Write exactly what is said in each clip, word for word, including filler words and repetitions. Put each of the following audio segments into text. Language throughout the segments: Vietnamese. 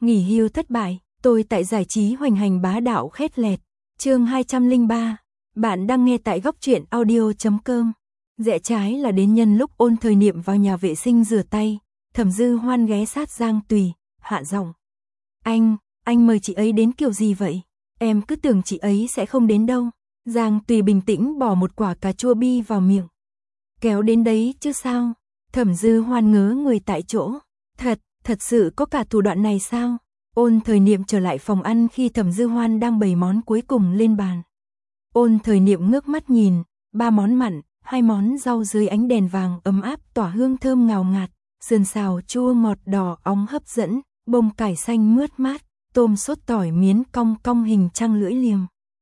Nghỉ hưu thất bại, tôi tại giải trí hoành hành bá đạo khét lẹt. Chương hai trăm lẻ ba. Bạn đang nghe tại góc truyện audio chấm com. Rẽ trái là đến nhân lúc Ôn Thời Niệm vào nhà vệ sinh rửa tay, Thẩm Dư Hoan ghé sát Giang Tùy, hạ giọng. Anh, anh mời chị ấy đến kiểu gì vậy? Em cứ tưởng chị ấy sẽ không đến đâu. Giang Tùy bình tĩnh bỏ một quả cà chua bi vào miệng. Kéo đến đấy chứ sao? Thẩm Dư Hoan ngớ người tại chỗ. Thật, thật sự có cả thủ đoạn này sao? Ôn Thời Niệm trở lại phòng ăn khi Thẩm Dư Hoan đang bày món cuối cùng lên bàn. Ôn Thời Niệm ngước mắt nhìn, ba món mặn, hai món rau dưới ánh đèn vàng ấm áp tỏa hương thơm ngào ngạt, sườn xào chua ngọt đỏ óng hấp dẫn, bông cải xanh mướt mát, tôm sốt tỏi miến cong cong hình trăng lưỡi liềm.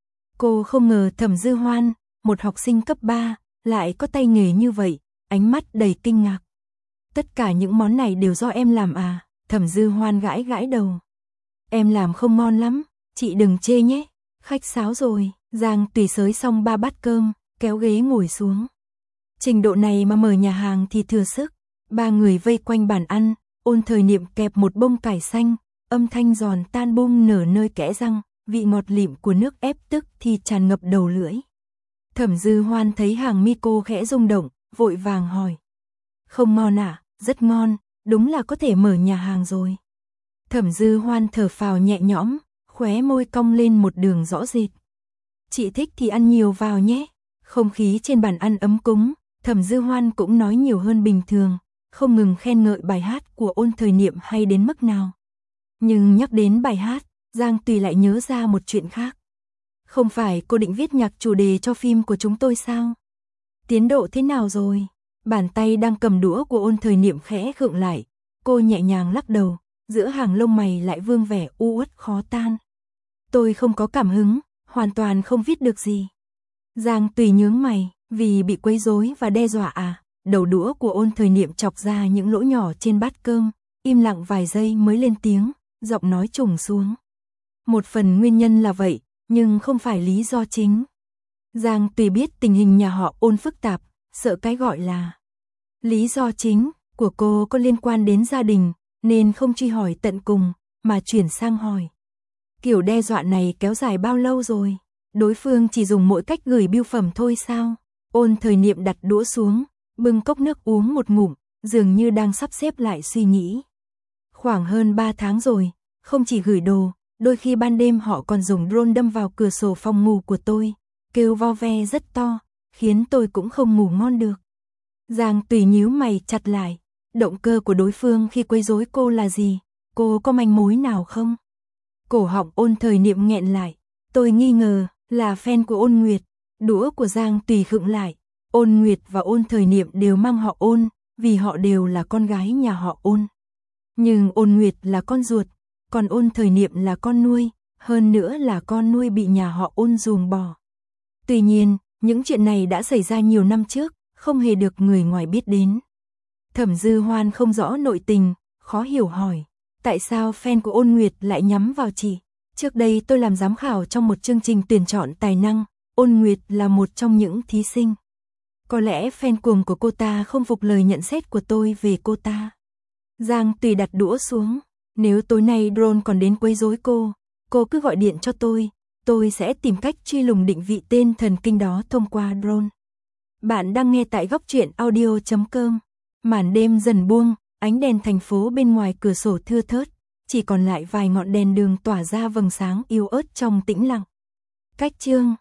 Cô không ngờ Thẩm Dư Hoan, một học sinh cấp ba, lại có tay nghề như vậy, ánh mắt đầy kinh ngạc. Tất cả những món này đều do em làm à? Thẩm Dư Hoan gãi gãi đầu. Em làm không ngon lắm, chị đừng chê nhé. Khách sáo rồi. Giang Tùy xới xong ba bát cơm, kéo ghế ngồi xuống. Trình độ này mà mở nhà hàng thì thừa sức. Ba người vây quanh bàn ăn, Ôn Thời Niệm kẹp một bông cải xanh, âm thanh giòn tan bung nở nơi kẽ răng, vị ngọt lịm của nước ép tức thì tràn ngập đầu lưỡi. Thẩm Dư Hoan thấy hàng mi cô khẽ rung động, vội vàng hỏi. Không ngon à? Rất ngon, đúng là có thể mở nhà hàng rồi. Thẩm Dư Hoan thở phào nhẹ nhõm, khóe môi cong lên một đường rõ rệt. Chị thích thì ăn nhiều vào nhé. Không khí trên bàn ăn ấm cúng, Thẩm Dư Hoan cũng nói nhiều hơn bình thường, không ngừng khen ngợi bài hát của Ôn Thời Niệm hay đến mức nào. Nhưng nhắc đến bài hát, Giang Tùy lại nhớ ra một chuyện khác. Không phải cô định viết nhạc chủ đề cho phim của chúng tôi sao? Tiến độ thế nào rồi? Bàn tay đang cầm đũa của Ôn Thời Niệm khẽ khựng lại, cô nhẹ nhàng lắc đầu, giữa hàng lông mày lại vương vẻ u uất khó tan. Tôi không có cảm hứng, hoàn toàn không viết được gì. Giang Tùy nhướng mày, vì bị quấy rối và đe dọa à? Đầu đũa của Ôn Thời Niệm chọc ra những lỗ nhỏ trên bát cơm, im lặng vài giây mới lên tiếng, giọng nói trùng xuống. Một phần nguyên nhân là vậy, nhưng không phải lý do chính. Giang Tùy biết tình hình nhà họ Ôn phức tạp, sợ cái gọi là lý do chính của cô có liên quan đến gia đình, nên không truy hỏi tận cùng, mà chuyển sang hỏi. Kiểu đe dọa này kéo dài bao lâu rồi? Đối phương chỉ dùng mỗi cách gửi bưu phẩm thôi sao? Ôn Thời Niệm đặt đũa xuống, bưng cốc nước uống một ngụm, dường như đang sắp xếp lại suy nghĩ. Khoảng hơn ba tháng rồi, không chỉ gửi đồ, đôi khi ban đêm họ còn dùng drone đâm vào cửa sổ phòng ngủ của tôi, kêu vo ve rất to, khiến tôi cũng không ngủ ngon được. Giang Tùy nhíu mày chặt lại, động cơ của đối phương khi quấy rối cô là gì? Cô có manh mối nào không? Cổ họng Ôn Thời Niệm nghẹn lại, tôi nghi ngờ là fan của Ôn Nguyệt. Đũa của Giang Tùy khựng lại, Ôn Nguyệt và Ôn Thời Niệm đều mang họ Ôn, vì họ đều là con gái nhà họ Ôn. Nhưng Ôn Nguyệt là con ruột, còn Ôn Thời Niệm là con nuôi, hơn nữa là con nuôi bị nhà họ Ôn ruồng bỏ. Tuy nhiên, những chuyện này đã xảy ra nhiều năm trước, không hề được người ngoài biết đến. Thẩm Dư Hoan không rõ nội tình, khó hiểu hỏi. Tại sao fan của Ôn Nguyệt lại nhắm vào chị? Trước đây tôi làm giám khảo trong một chương trình tuyển chọn tài năng, Ôn Nguyệt là một trong những thí sinh. Có lẽ fan cuồng của cô ta không phục lời nhận xét của tôi về cô ta. Giang Tùy đặt đũa xuống. Nếu tối nay drone còn đến quấy rối cô, cô cứ gọi điện cho tôi, tôi sẽ tìm cách truy lùng định vị tên thần kinh đó thông qua drone. Bạn đang nghe tại góc truyện audio chấm com. Màn đêm dần buông, ánh đèn thành phố bên ngoài cửa sổ thưa thớt, chỉ còn lại vài ngọn đèn đường tỏa ra vầng sáng yếu ớt trong tĩnh lặng. Cách chương